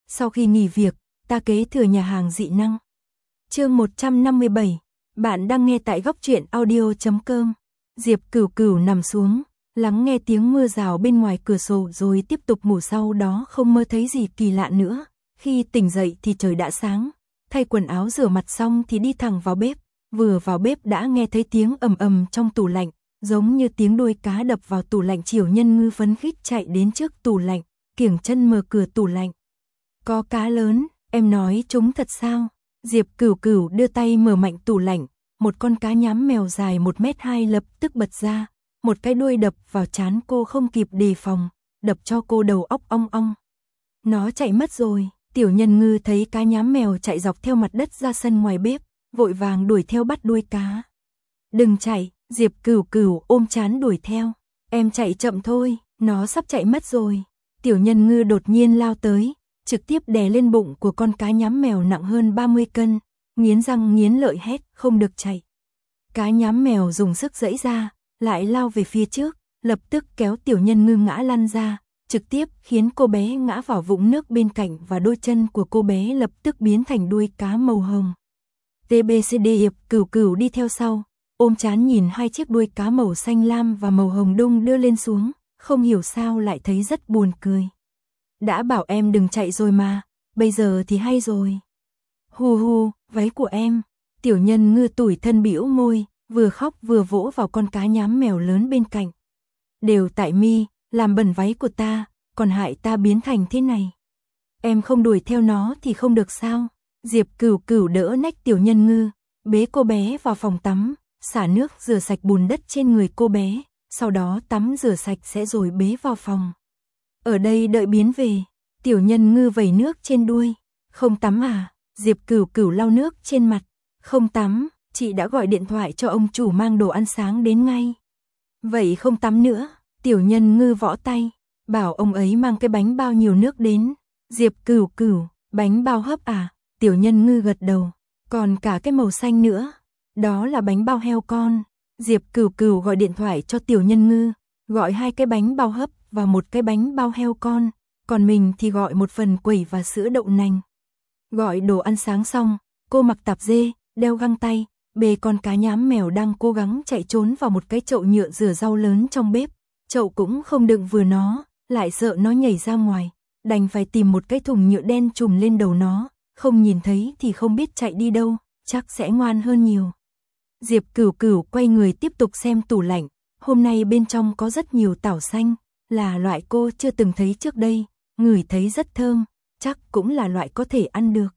Sau khi nghỉ việc, ta kế thừa nhà hàng dị năng. Chương 157. Bạn đang nghe tại góc truyện audio.com. Diệp Cửu Cửu nằm xuống, lắng nghe tiếng mưa rào bên ngoài cửa sổ rồi tiếp tục ngủ, sau đó không mơ thấy gì kỳ lạ nữa. Khi tỉnh dậy thì trời đã sáng, thay quần áo rửa mặt xong thì đi thẳng vào bếp. Vừa vào bếp đã nghe thấy tiếng ầm ầm trong tủ lạnh, giống như tiếng đuôi cá đập vào tủ lạnh. Triều Nhân Ngư phấn khích chạy đến trước tủ lạnh, kiểng chân mở cửa tủ lạnh. Có cá lớn, em nói chúng thật sao? Diệp Cửu Cửu đưa tay mở mạnh tủ lạnh, một con cá nhám mèo dài 1m2 lập tức bật ra, một cái đuôi đập vào trán cô không kịp đề phòng, đập cho cô đầu óc ong ong. Nó chạy mất rồi. Tiểu Nhân Ngư thấy cá nhám mèo chạy dọc theo mặt đất ra sân ngoài bếp, vội vàng đuổi theo bắt đuôi cá. Đừng chạy, Diệp Cửu Cửu ôm trán đuổi theo. Em chạy chậm thôi, nó sắp chạy mất rồi. Tiểu Nhân Ngư đột nhiên lao tới, trực tiếp đè lên bụng của con cá nhám mèo nặng hơn 30 cân, nghiến răng nghiến lợi hét, không được chạy. Cá nhám mèo dùng sức giãy ra, lại lao về phía trước, lập tức kéo Tiểu Nhân Ngư ngã lăn ra, trực tiếp khiến cô bé ngã vào vũng nước bên cạnh và đôi chân của cô bé lập tức biến thành đuôi cá màu hồng. TBCD. Diệp Cửu Cửu đi theo sau, ôm trán nhìn hai chiếc đuôi cá màu xanh lam và màu hồng đung đưa lên xuống, không hiểu sao lại thấy rất buồn cười. Đã bảo em đừng chạy rồi mà, bây giờ thì hay rồi. Hu hu, váy của em. Tiểu Nhân Ngư tủi thân bĩu môi, vừa khóc vừa vỗ vào con cá nhám mèo lớn bên cạnh. Đều tại mi, làm bẩn váy của ta, còn hại ta biến thành thế này. Em không đuổi theo nó thì không được sao? Diệp Cửu Cửu đỡ nách Tiểu Nhân Ngư, bế cô bé vào phòng tắm, xả nước rửa sạch bùn đất trên người cô bé, sau đó tắm rửa sạch sẽ rồi bế vào phòng. Ở đây đợi biến về. Tiểu Nhân Ngư vẩy nước trên đuôi. Không tắm à? Diệp Cửu Cửu lau nước trên mặt. Không tắm, chị đã gọi điện thoại cho ông chủ mang đồ ăn sáng đến ngay. Vậy không tắm nữa. Tiểu Nhân Ngư võ tay, bảo ông ấy mang cái bánh bao nhiều nước đến. Diệp Cửu Cửu, bánh bao hấp à? Tiểu Nhân Ngư gật đầu. Còn cả cái màu xanh nữa, đó là bánh bao heo con. Diệp Cửu Cửu gọi điện thoại cho Tiểu Nhân Ngư, gọi 2 cái bánh bao hấp và 1 cái bánh bao heo con, còn mình thì gọi 1 phần quẩy và sữa đậu nành. Gọi đồ ăn sáng xong, cô mặc tạp dê, đeo găng tay, bê con cá nhám mèo đang cố gắng chạy trốn vào một cái chậu nhựa rửa rau lớn trong bếp. Chậu cũng không đựng vừa nó, lại sợ nó nhảy ra ngoài, đành phải tìm một cái thùng nhựa đen trùm lên đầu nó, không nhìn thấy thì không biết chạy đi đâu, chắc sẽ ngoan hơn nhiều. Diệp Cửu Cửu quay người tiếp tục xem tủ lạnh, hôm nay bên trong có rất nhiều tảo xanh, là loại cô chưa từng thấy trước đây, ngửi thấy rất thơm, chắc cũng là loại có thể ăn được.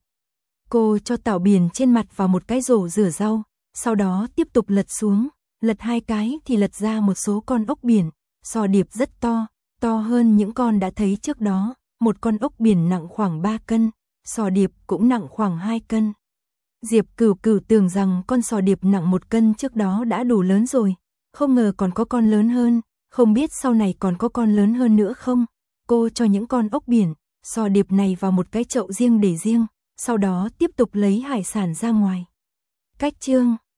Cô cho tảo biển trên mặt vào một cái rổ rửa rau, sau đó tiếp tục lật xuống, lật 2 cái thì lật ra một số con ốc biển, sò điệp rất to, to hơn những con đã thấy trước đó, một con ốc biển nặng khoảng 3 cân, sò điệp cũng nặng khoảng 2 cân. Diệp Cửu Cửu tưởng rằng con sò điệp nặng 1 cân trước đó đã đủ lớn rồi, không ngờ còn có con lớn hơn, không biết sau này còn có con lớn hơn nữa không. Cô cho những con ốc biển, sò điệp này vào một cái chậu riêng để riêng, sau đó tiếp tục lấy hải sản ra ngoài. Cách chương